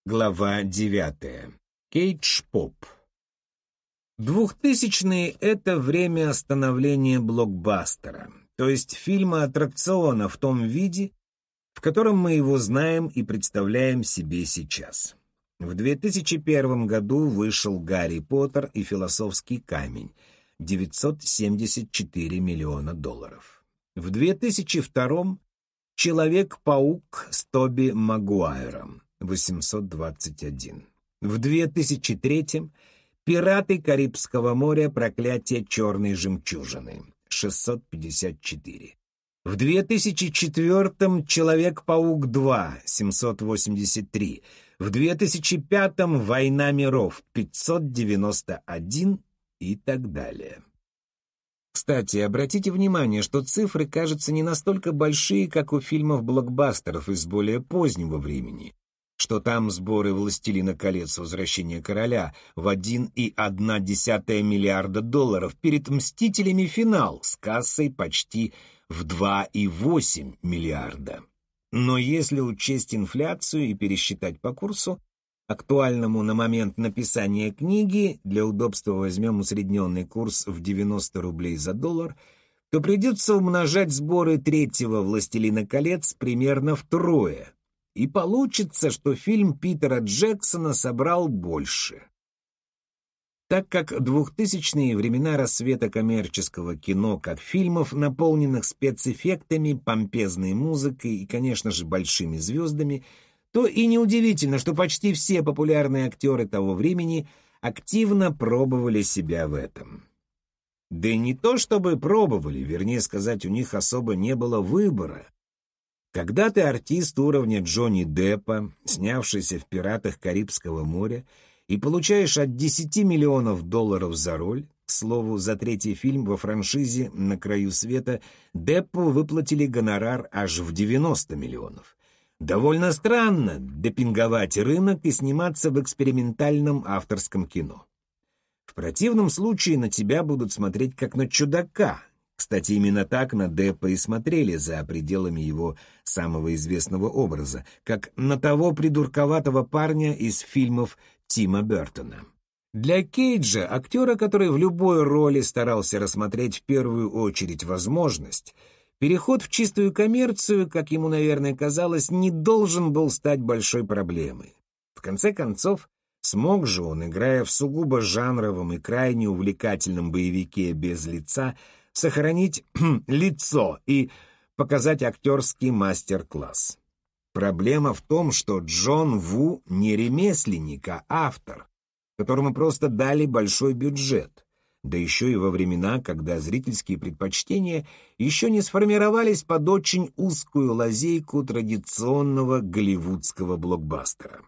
Глава 9. Кейдж-поп. 2000-е — это время становления блокбастера, то есть фильма-аттракциона в том виде, в котором мы его знаем и представляем себе сейчас. В 2001 году вышел «Гарри Поттер и философский камень» — $974 миллиона. В 2002 «Человек-паук» с Тоби Магуайром — 821. В 2003 «Пираты Карибского моря. Проклятие черной жемчужины» — 654. В 2004 «Человек-паук 2» — 783. В 2005 «Война миров» — 591 и так далее. Кстати, обратите внимание, что цифры кажутся не настолько большие, как у фильмов-блокбастеров из более позднего времени, что там сборы «Властелина колец. Возвращение короля» в $1,1 миллиарда перед «Мстителями. Финал» с кассой почти в $2,8 миллиарда. Но если учесть инфляцию и пересчитать по курсу, актуальному на момент написания книги, для удобства возьмем усредненный курс в 90 рублей за $1, то придется умножать сборы третьего «Властелина колец» примерно втрое. И получится, что фильм Питера Джексона собрал больше. Так как 2000-е времена рассвета коммерческого кино как фильмов, наполненных спецэффектами, помпезной музыкой и, конечно же, большими звездами, то и неудивительно, что почти все популярные актеры того времени активно пробовали себя в этом. Да и не то чтобы пробовали, вернее сказать, у них особо не было выбора. Когда ты артист уровня Джонни Деппа, снявшийся в «Пиратах Карибского моря», и получаешь от $10 миллионов за роль, к слову, за третий фильм во франшизе «На краю света» Деппу выплатили гонорар аж в 90 миллионов. Довольно странно допинговать рынок и сниматься в экспериментальном авторском кино. В противном случае на тебя будут смотреть как на чудака. Кстати, именно так на Деппа и смотрели за пределами его самого известного образа, как на того придурковатого парня из фильмов Тима Бертона. Для Кейджа, актера, который в любой роли старался рассмотреть в первую очередь возможность, переход в чистую коммерцию, как ему, наверное, казалось, не должен был стать большой проблемой. В конце концов, смог же он, играя в сугубо жанровом и крайне увлекательном боевике без лица, сохранить лицо и показать актерский мастер-класс. Проблема в том, что Джон Ву не ремесленник, а автор, которому просто дали большой бюджет, да еще и во времена, когда зрительские предпочтения еще не сформировались под очень узкую лазейку традиционного голливудского блокбастера.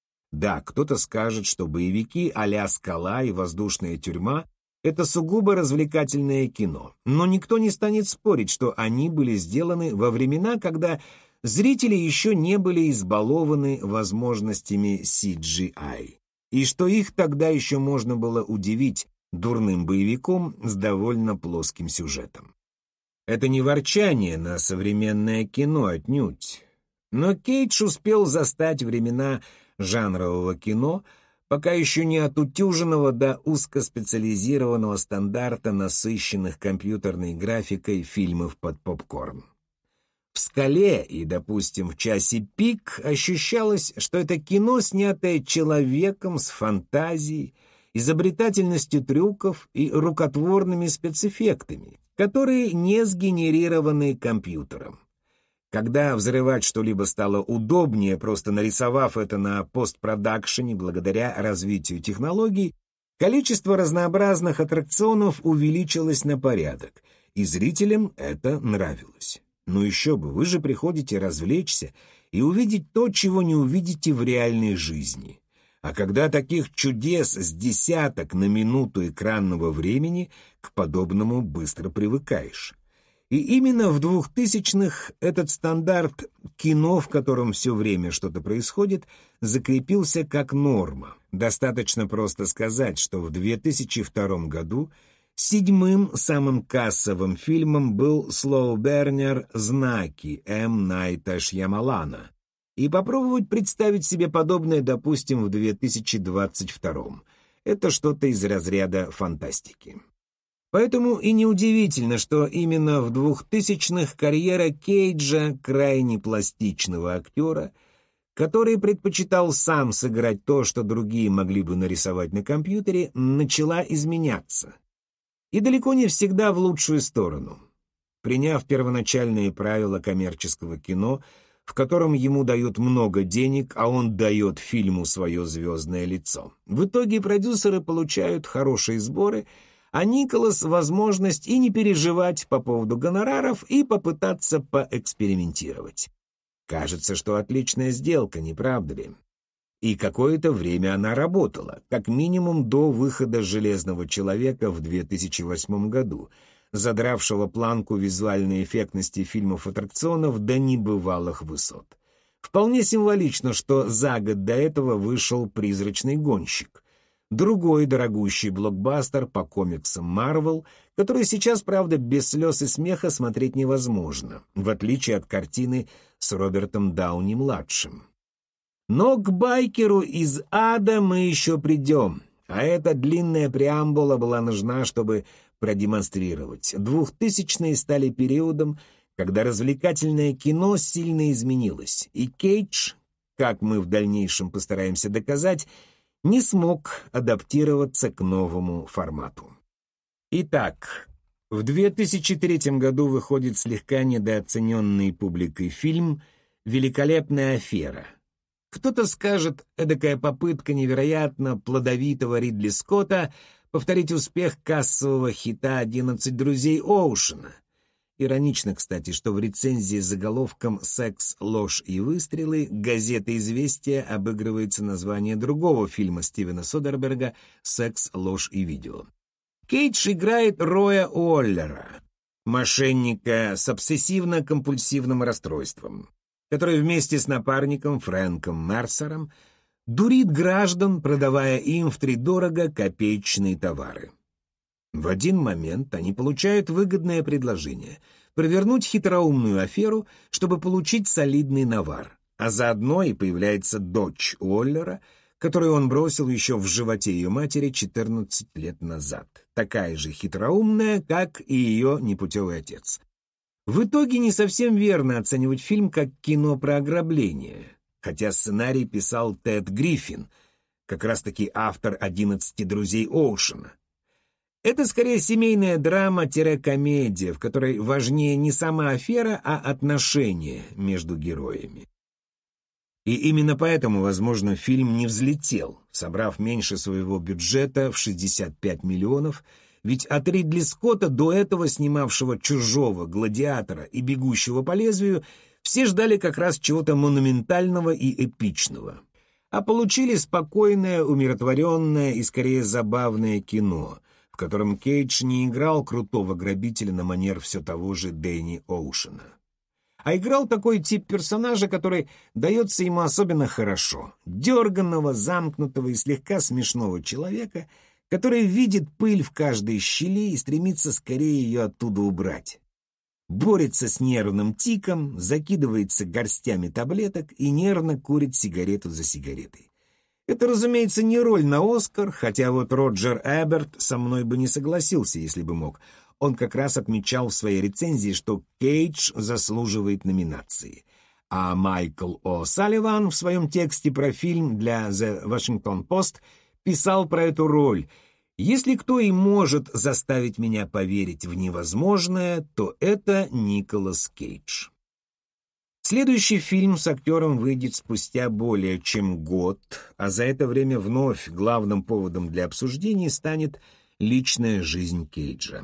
Да, кто-то скажет, что боевики а-ля «Скала» и «Воздушная тюрьма» — это сугубо развлекательное кино, но никто не станет спорить, что они были сделаны во времена, когда зрители еще не были избалованы возможностями CGI, и что их тогда еще можно было удивить дурным боевиком с довольно плоским сюжетом. Это не ворчание на современное кино отнюдь, но Кейдж успел застать времена жанрового кино, пока еще не отутюженного до узкоспециализированного стандарта насыщенных компьютерной графикой фильмов под попкорн. В «Скале» и, допустим, в «Часе пик» ощущалось, что это кино, снятое человеком с фантазией, изобретательностью трюков и рукотворными спецэффектами, которые не сгенерированы компьютером. Когда взрывать что-либо стало удобнее, просто нарисовав это на постпродакшене благодаря развитию технологий, количество разнообразных аттракционов увеличилось на порядок, и зрителям это нравилось. Ну еще бы, вы же приходите развлечься и увидеть то, чего не увидите в реальной жизни. А когда таких чудес с десяток на минуту экранного времени, к подобному быстро привыкаешь. И именно в 2000-х этот стандарт кино, в котором все время что-то происходит, закрепился как норма. Достаточно просто сказать, что в 2002 году седьмым самым кассовым фильмом был слоубернер «Знаки» Найта Шьямалана, и попробовать представить себе подобное, допустим, в 2022. Это что-то из разряда фантастики. Поэтому и неудивительно, что именно в 2000-х карьера Кейджа, крайне пластичного актера, который предпочитал сам сыграть то, что другие могли бы нарисовать на компьютере, начала изменяться. И далеко не всегда в лучшую сторону. Приняв первоначальные правила коммерческого кино, в котором ему дают много денег, а он дает фильму свое звездное лицо, в итоге продюсеры получают хорошие сборы, а Николас — возможность и не переживать по поводу гонораров и попытаться поэкспериментировать. Кажется, что отличная сделка, не правда ли? И какое-то время она работала, как минимум до выхода «Железного человека» в 2008 году, задравшего планку визуальной эффектности фильмов-аттракционов до небывалых высот. Вполне символично, что за год до этого вышел «Призрачный гонщик», другой дорогущий блокбастер по комиксам Marvel, который сейчас, правда, без слез и смеха смотреть невозможно, в отличие от картины с Робертом Дауни-младшим. Но к байкеру из ада мы еще придем, а эта длинная преамбула была нужна, чтобы продемонстрировать. 2000-е стали периодом, когда развлекательное кино сильно изменилось, и Кейдж, как мы в дальнейшем постараемся доказать, не смог адаптироваться к новому формату. Итак, в 2003 году выходит слегка недооцененный публикой фильм «Великолепная афера». Кто-то скажет, эдакая попытка невероятно плодовитого Ридли Скотта повторить успех кассового хита «11 друзей Оушена». Иронично, кстати, что в рецензии с заголовком «Секс, ложь и выстрелы» газета «Известия» обыгрывается название другого фильма Стивена Содерберга «Секс, ложь и видео». Кейдж играет Роя Уоллера, мошенника с обсессивно-компульсивным расстройством, который вместе с напарником Фрэнком Мерсером дурит граждан, продавая им втридорого копеечные товары. В один момент они получают выгодное предложение — провернуть хитроумную аферу, чтобы получить солидный навар, а заодно и появляется дочь Уоллера, которую он бросил еще в животе ее матери 14 лет назад, такая же хитроумная, как и ее непутевый отец. В итоге не совсем верно оценивать фильм как кино про ограбление, хотя сценарий писал Тед Гриффин, как раз-таки автор «11 друзей Оушена». Это скорее семейная драма-комедия, в которой важнее не сама афера, а отношения между героями. И именно поэтому, возможно, фильм не взлетел, собрав меньше своего бюджета в 65 миллионов, ведь от Ридли Скотта, до этого снимавшего «Чужого», «Гладиатора» и «Бегущего по лезвию», все ждали как раз чего-то монументального и эпичного, а получили спокойное, умиротворенное и скорее забавное кино, в котором Кейдж не играл крутого грабителя на манер все того же Дэнни Оушена, а играл такой тип персонажа, который дается ему особенно хорошо — дерганного, замкнутого и слегка смешного человека, который видит пыль в каждой щели и стремится скорее ее оттуда убрать. Борется с нервным тиком, закидывается горстями таблеток и нервно курит сигарету за сигаретой. Это, разумеется, не роль на «Оскар», хотя вот Роджер Эберт со мной бы не согласился, если бы мог. Он как раз отмечал в своей рецензии, что Кейдж заслуживает номинации. А Майкл О'Салливан в своем тексте про фильм для The Washington Post писал про эту роль: «Если кто и может заставить меня поверить в невозможное, то это Николас Кейдж». Следующий фильм с актером выйдет спустя более чем год, а за это время вновь главным поводом для обсуждений станет личная жизнь Кейджа.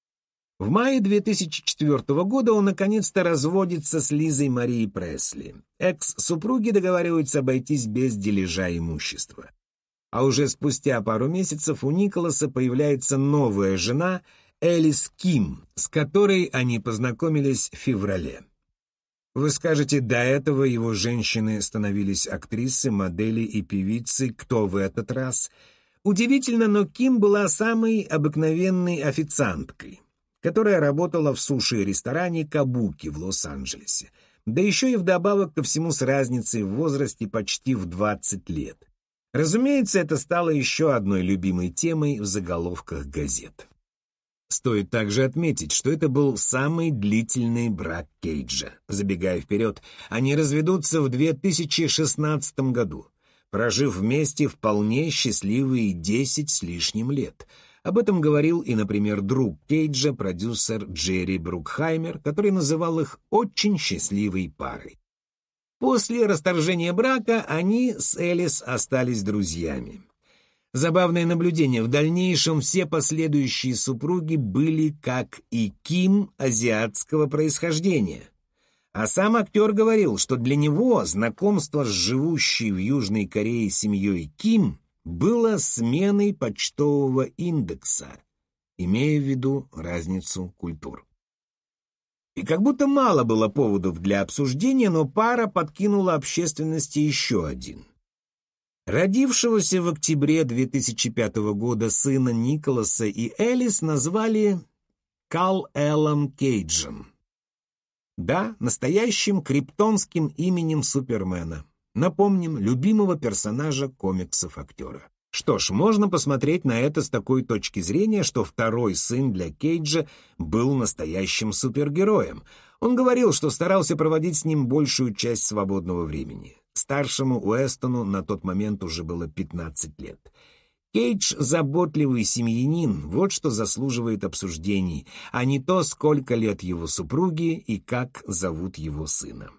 В мае 2004 года он наконец-то разводится с Лизой Марией Пресли. Экс-супруги договариваются обойтись без дележа имущества. А уже спустя пару месяцев у Николаса появляется новая жена Элис Ким, с которой они познакомились в феврале. Вы скажете, до этого его женщины становились актрисы, модели и певицы. Кто в этот раз? Удивительно, но Ким была самой обыкновенной официанткой, которая работала в суши-ресторане «Кабуки» в Лос-Анджелесе. Да еще и вдобавок ко всему с разницей в возрасте почти в 20 лет. Разумеется, это стало еще одной любимой темой в заголовках газет. Стоит также отметить, что это был самый длительный брак Кейджа. Забегая вперед, они разведутся в 2016 году, прожив вместе вполне счастливые 10 с лишним лет. Об этом говорил и, например, друг Кейджа, продюсер Джерри Брукхаймер, который называл их очень счастливой парой. После расторжения брака они с Элис остались друзьями. Забавное наблюдение. В дальнейшем все последующие супруги были, как и Ким, азиатского происхождения. А сам актер говорил, что для него знакомство с живущей в Южной Корее семьей Ким было сменой почтового индекса, имея в виду разницу культур. И как будто мало было поводов для обсуждения, но пара подкинула общественности еще один. Родившегося в октябре 2005 года сына Николаса и Элис назвали Кал-Элом Кейджем. Да, настоящим криптонским именем Супермена. Напомним, любимого персонажа комиксов актера. Что ж, можно посмотреть на это с такой точки зрения, что второй сын для Кейджа был настоящим супергероем. Он говорил, что старался проводить с ним большую часть свободного времени. Старшему Уэстону на тот момент уже было 15 лет. Кейдж — заботливый семьянин, вот что заслуживает обсуждений, а не то, сколько лет его супруге и как зовут его сына.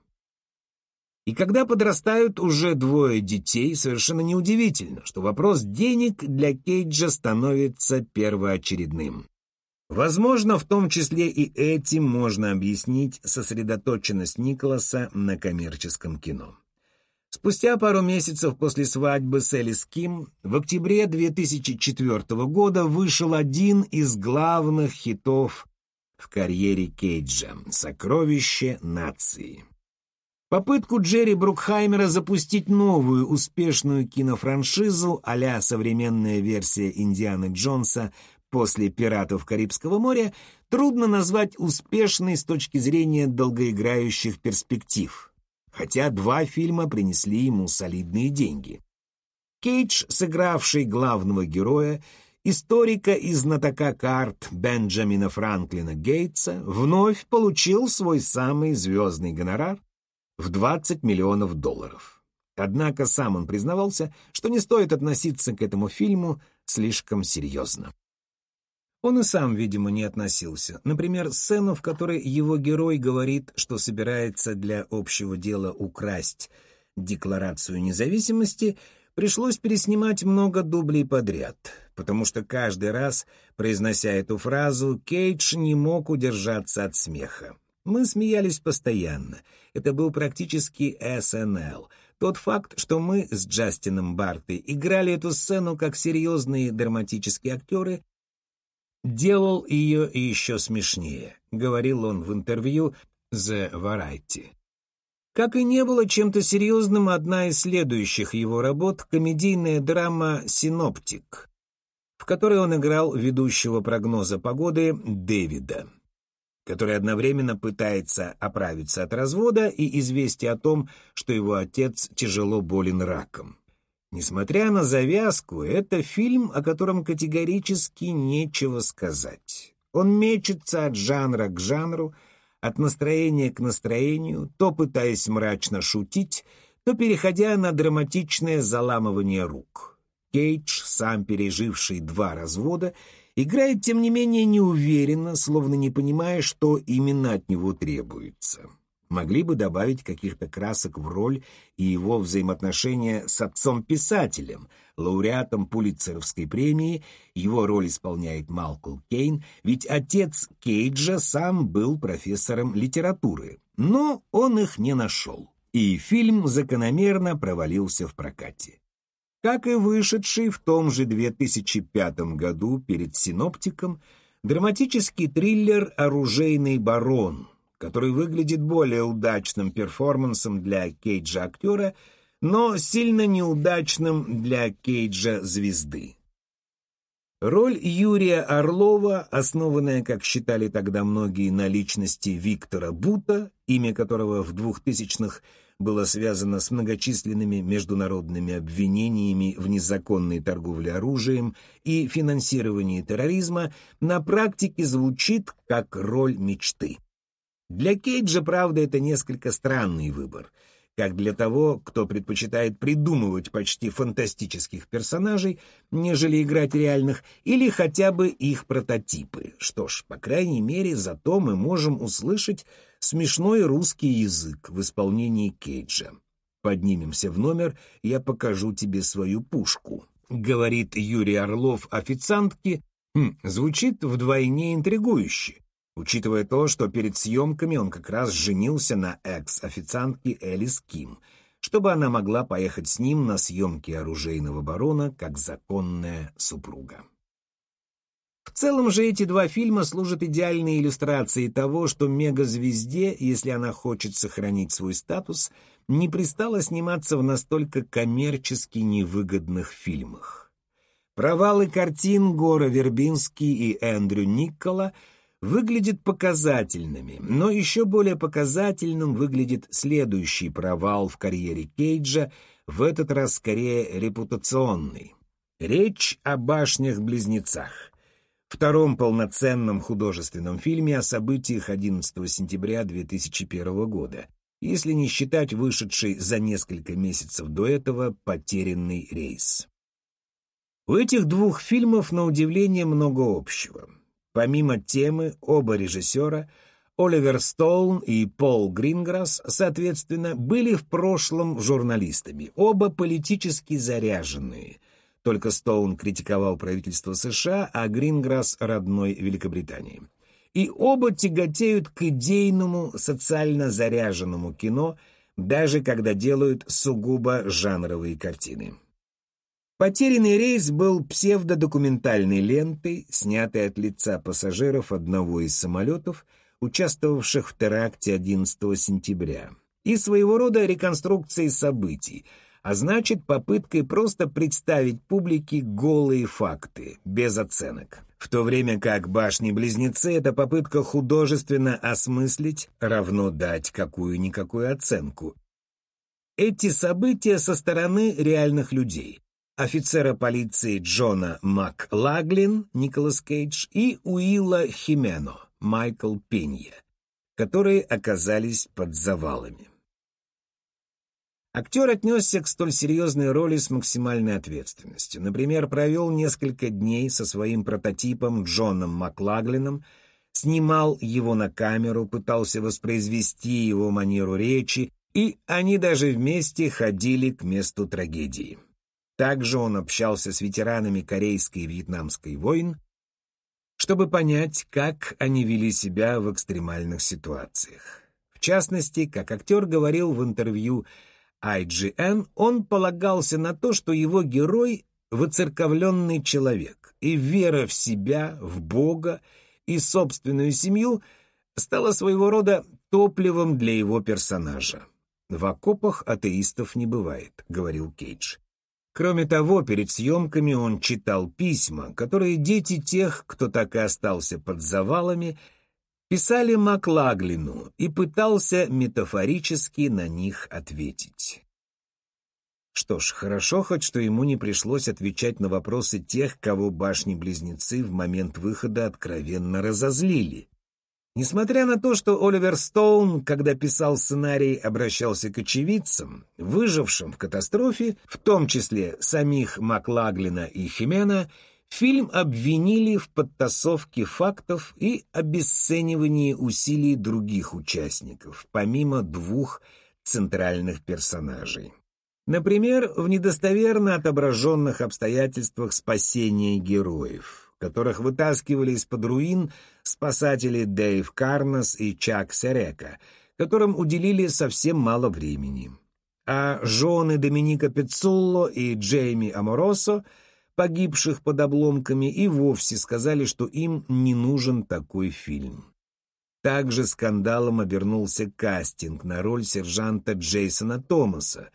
И когда подрастают уже двое детей, совершенно неудивительно, что вопрос денег для Кейджа становится первоочередным. Возможно, в том числе и этим можно объяснить сосредоточенность Николаса на коммерческом кино. Спустя пару месяцев после свадьбы с Элис Ким в октябре 2004 года вышел один из главных хитов в карьере Кейджа «Сокровище нации». Попытку Джерри Брукхаймера запустить новую успешную кинофраншизу а-ля современная версия Индианы Джонса после «Пиратов Карибского моря» трудно назвать успешной с точки зрения долгоиграющих перспектив, хотя два фильма принесли ему солидные деньги. Кейдж, сыгравший главного героя, историка и знатока карт Бенджамина Франклина Гейтса, вновь получил свой самый звездный гонорар в $20 миллионов. Однако сам он признавался, что не стоит относиться к этому фильму слишком серьезно. Он и сам, видимо, не относился. Например, сцену, в которой его герой говорит, что собирается для общего дела украсть Декларацию независимости, пришлось переснимать много дублей подряд, потому что каждый раз, произнося эту фразу, Кейдж не мог удержаться от смеха. Мы смеялись постоянно. Это был практически СНЛ. Тот факт, что мы с Джастином Бартой играли эту сцену как серьезные драматические актеры, делал ее еще смешнее, говорил он в интервью The Variety. Как и не было чем-то серьезным одна из следующих его работ — комедийная драма «Синоптик», в которой он играл ведущего прогноза погоды Дэвида, который одновременно пытается оправиться от развода и известия о том, что его отец тяжело болен раком. Несмотря на завязку, это фильм, о котором категорически нечего сказать. Он мечется от жанра к жанру, от настроения к настроению, то пытаясь мрачно шутить, то переходя на драматичное заламывание рук. Кейдж, сам переживший 2 развода, играет, тем не менее, неуверенно, словно не понимая, что именно от него требуется. Могли бы добавить каких-то красок в роль и его взаимоотношения с отцом-писателем, лауреатом Пулитцеровской премии. Его роль исполняет Малкольм Кейн, ведь отец Кейджа сам был профессором литературы, но он их не нашел, и фильм закономерно провалился в прокате. Как и вышедший в том же 2005 году перед «Синоптиком» драматический триллер «Оружейный барон», который выглядит более удачным перформансом для Кейджа-актера, но сильно неудачным для Кейджа-звезды. Роль Юрия Орлова, основанная, как считали тогда многие, на личности Виктора Бута, имя которого в 2000-х было связано с многочисленными международными обвинениями в незаконной торговле оружием и финансировании терроризма, на практике звучит как роль мечты. Для Кейджа, правда, это несколько странный выбор, как для того, кто предпочитает придумывать почти фантастических персонажей, нежели играть реальных, или хотя бы их прототипы. Что ж, по крайней мере, зато мы можем услышать смешной русский язык в исполнении Кейджа. «Поднимемся в номер, я покажу тебе свою пушку», — говорит Юрий Орлов официантке. Звучит вдвойне интригующе, учитывая то, что перед съемками он как раз женился на экс-официантке Элис Ким, чтобы она могла поехать с ним на съемки «Оружейного барона» как законная супруга. В целом же эти два фильма служат идеальной иллюстрацией того, что мегазвезде, если она хочет сохранить свой статус, не пристало сниматься в настолько коммерчески невыгодных фильмах. Провалы картин Гора Вербински и Эндрю Никкола выглядят показательными, но еще более показательным выглядит следующий провал в карьере Кейджа, в этот раз скорее репутационный. Речь о «Башнях-близнецах», втором полноценном художественном фильме о событиях 11 сентября 2001 года, если не считать вышедший за несколько месяцев до этого «Потерянный рейс». У этих двух фильмов, на удивление, много общего. Помимо темы, оба режиссера, Оливер Стоун и Пол Гринграсс, соответственно, были в прошлом журналистами, оба политически заряженные. Только Стоун критиковал правительство США, а Гринграсс — родной Великобритании. И оба тяготеют к идейному, социально заряженному кино, даже когда делают сугубо жанровые картины. «Потерянный рейс» был псевдодокументальной лентой, снятой от лица пассажиров одного из самолетов, участвовавших в теракте 11 сентября, и своего рода реконструкцией событий, а значит, попыткой просто представить публике голые факты, без оценок. В то время как «Башни-близнецы» — это попытка художественно осмыслить, равно дать какую-никакую оценку. Эти события со стороны реальных людей. Офицера полиции Джона Маклаглин, Николас Кейдж, и Уилла Химено, Майкл Пенья, которые оказались под завалами. Актер отнесся к столь серьезной роли с максимальной ответственностью. Например, провел несколько дней со своим прототипом Джоном Маклаглином, снимал его на камеру, пытался воспроизвести его манеру речи, и они даже вместе ходили к месту трагедии. Также он общался с ветеранами Корейской и Вьетнамской войн, чтобы понять, как они вели себя в экстремальных ситуациях. В частности, как актер говорил в интервью IGN, он полагался на то, что его герой — воцерковленный человек, и вера в себя, в Бога и собственную семью стала своего рода топливом для его персонажа. «В окопах атеистов не бывает», — говорил Кейдж. Кроме того, перед съемками он читал письма, которые дети тех, кто так и остался под завалами, писали Маклаглину, и пытался метафорически на них ответить. Что ж, хорошо хоть, что ему не пришлось отвечать на вопросы тех, кого «Башни-близнецы» в момент выхода откровенно разозлили. Несмотря на то, что Оливер Стоун, когда писал сценарий, обращался к очевидцам, выжившим в катастрофе, в том числе самих Маклаглина и Химена, фильм обвинили в подтасовке фактов и обесценивании усилий других участников, помимо двух центральных персонажей. Например, в недостоверно отображенных обстоятельствах спасения героев, которых вытаскивали из-под руин спасатели Дэйв Карнас и Чак Серека, которым уделили совсем мало времени. А жены Доминика Пиццулло и Джейми Аморосо, погибших под обломками, и вовсе сказали, что им не нужен такой фильм. Также скандалом обернулся кастинг на роль сержанта Джейсона Томаса,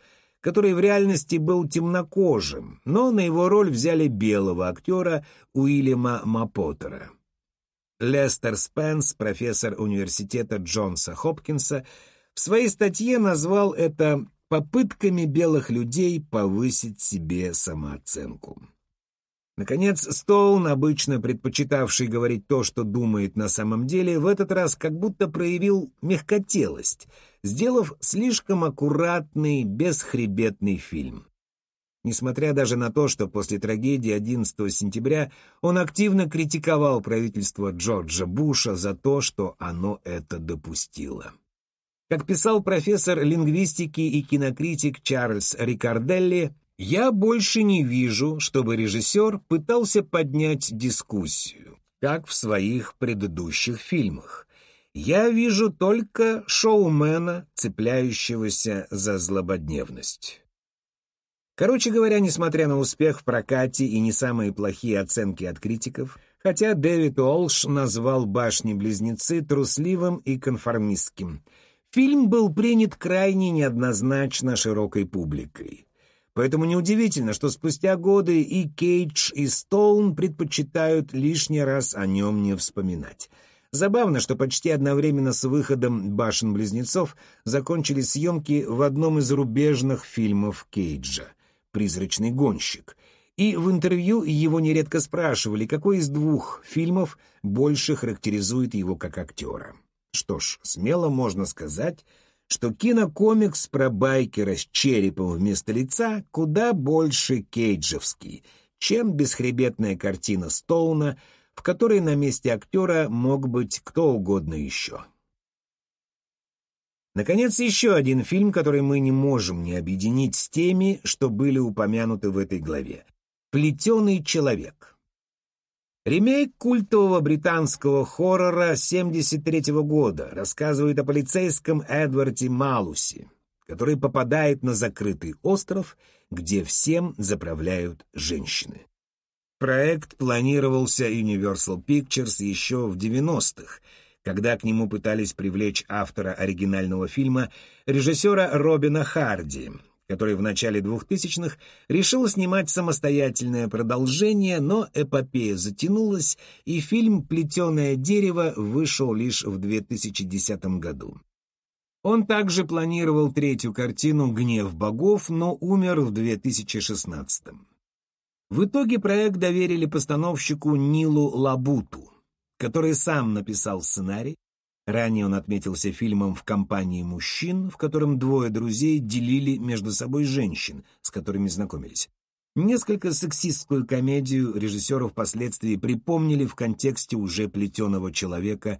который в реальности был темнокожим, но на его роль взяли белого актера Уильяма Мапотера. Лестер Спенс, профессор университета Джонса Хопкинса, в своей статье назвал это попытками белых людей повысить себе самооценку. Наконец, Стоун, обычно предпочитавший говорить то, что думает на самом деле, в этот раз как будто проявил мягкотелость, сделав слишком аккуратный, бесхребетный фильм. Несмотря даже на то, что после трагедии 11 сентября он активно критиковал правительство Джорджа Буша за то, что оно это допустило. Как писал профессор лингвистики и кинокритик Чарльз Рикарделли, «Я больше не вижу, чтобы режиссер пытался поднять дискуссию, как в своих предыдущих фильмах. Я вижу только шоумена, цепляющегося за злободневность». Короче говоря, несмотря на успех в прокате и не самые плохие оценки от критиков, хотя Дэвид Уолш назвал «Башни-близнецы» трусливым и конформистским, фильм был принят крайне неоднозначно широкой публикой. Поэтому неудивительно, что спустя годы и Кейдж, и Стоун предпочитают лишний раз о нем не вспоминать. Забавно, что почти одновременно с выходом «Башен-близнецов» закончились съемки в одном из рубежных фильмов Кейджа «Призрачный гонщик». И в интервью его нередко спрашивали, какой из двух фильмов больше характеризует его как актера. Что ж, смело можно сказать, что кинокомикс про байкера с черепом вместо лица куда больше кейджевский, чем бесхребетная картина Стоуна, в которой на месте актера мог быть кто угодно еще. Наконец, еще один фильм, который мы не можем не объединить с теми, что были упомянуты в этой главе. «Плетеный человек». Ремейк культового британского хоррора 1973 года рассказывает о полицейском Эдварде Малусе, который попадает на закрытый остров, где всем заправляют женщины. Проект планировался Universal Pictures еще в 90-х, когда к нему пытались привлечь автора оригинального фильма, режиссера Робина Харди, который в начале 2000-х решил снимать самостоятельное продолжение, но эпопея затянулась, и фильм «Плетеное дерево» вышел лишь в 2010 году. Он также планировал третью картину «Гнев богов», но умер в 2016. В итоге проект доверили постановщику Нилу Лабуту, который сам написал сценарий. Ранее он отметился фильмом «В компании мужчин», в котором двое друзей делили между собой женщин, с которыми знакомились. Несколько сексистскую комедию режиссеру впоследствии припомнили в контексте уже «Плетеного человека»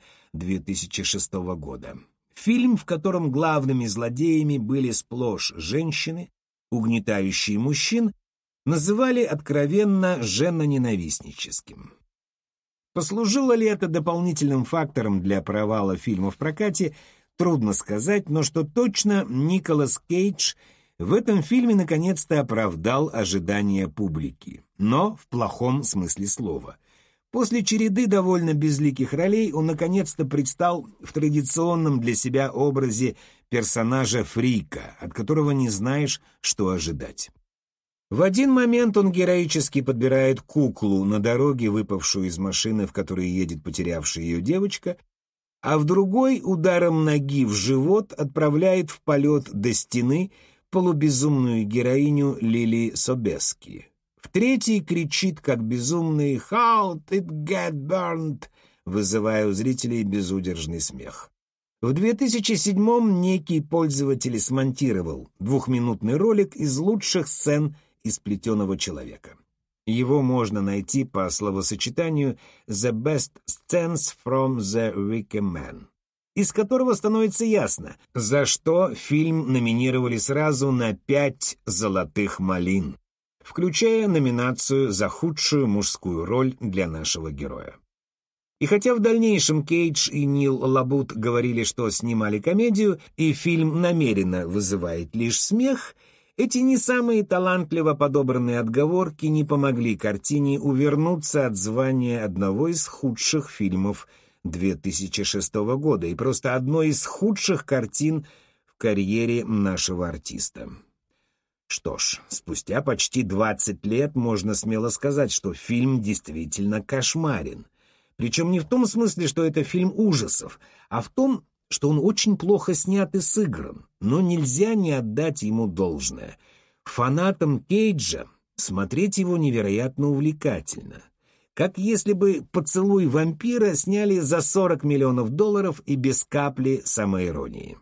2006 года. Фильм, в котором главными злодеями были сплошь женщины, угнетающие мужчин, называли откровенно женоненавистническим. Послужило ли это дополнительным фактором для провала фильма в прокате, трудно сказать, но что точно Николас Кейдж в этом фильме наконец-то оправдал ожидания публики, но в плохом смысле слова. После череды довольно безликих ролей он наконец-то предстал в традиционном для себя образе персонажа-фрика, от которого не знаешь, что ожидать. В один момент он героически подбирает куклу на дороге, выпавшую из машины, в которой едет потерявшая ее девочка, а в другой ударом ноги в живот отправляет в полет до стены полубезумную героиню Лили Собески. В третий кричит, как безумный «How did get burned?», вызывая у зрителей безудержный смех. В 2007-м некий пользователь смонтировал двухминутный ролик из лучших сцен из «Плетеного человека». Его можно найти по словосочетанию «The best scenes from the Wicker Man», из которого становится ясно, за что фильм номинировали сразу на 5 «Золотых малин», включая номинацию за худшую мужскую роль для нашего героя. И хотя в дальнейшем Кейдж и Нил Лабут говорили, что снимали комедию, и фильм намеренно вызывает лишь смех, эти не самые талантливо подобранные отговорки не помогли картине увернуться от звания одного из худших фильмов 2006 года и просто одной из худших картин в карьере нашего артиста. Что ж, спустя почти 20 лет можно смело сказать, что фильм действительно кошмарен. Причем не в том смысле, что это фильм ужасов, а в том, что он очень плохо снят и сыгран, но нельзя не отдать ему должное. Фанатам Кейджа смотреть его невероятно увлекательно. Как если бы «Поцелуй вампира» сняли за $40 миллионов и без капли самоиронии.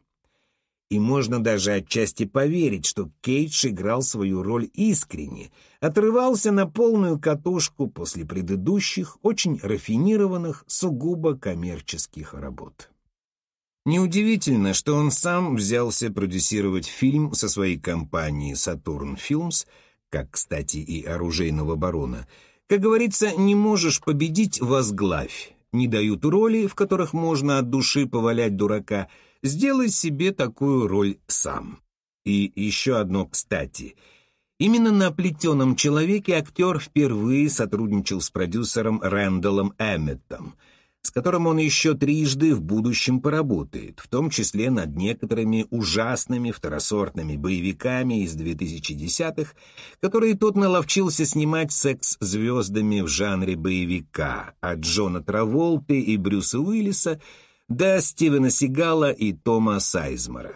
И можно даже отчасти поверить, что Кейдж играл свою роль искренне, отрывался на полную катушку после предыдущих, очень рафинированных, сугубо коммерческих работ. Неудивительно, что он сам взялся продюсировать фильм со своей компанией Saturn Films, как, кстати, и «Оружейного барона». Как говорится, не можешь победить — возглавь. Не дают роли, в которых можно от души повалять дурака. Сделай себе такую роль сам. И еще одно кстати. Именно на «Плетеном человеке» актер впервые сотрудничал с продюсером Рэндаллом Эмметтом, с которым он еще трижды в будущем поработает, в том числе над некоторыми ужасными второсортными боевиками из 2010-х, которые тот наловчился снимать секс-звездами в жанре боевика, от Джона Траволты и Брюса Уиллиса до Стивена Сигала и Тома Сайзмара.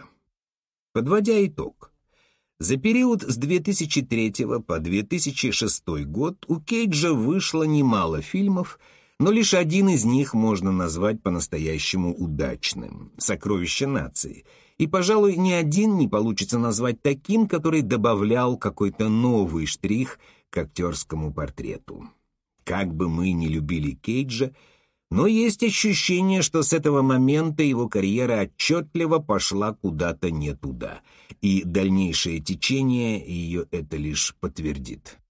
Подводя итог, за период с 2003 по 2006 год у Кейджа вышло немало фильмов, но лишь один из них можно назвать по-настоящему удачным — «Сокровище нации». И, пожалуй, ни один не получится назвать таким, который добавлял какой-то новый штрих к актерскому портрету. Как бы мы ни любили Кейджа, но есть ощущение, что с этого момента его карьера отчетливо пошла куда-то не туда, и дальнейшее течение ее это лишь подтвердит.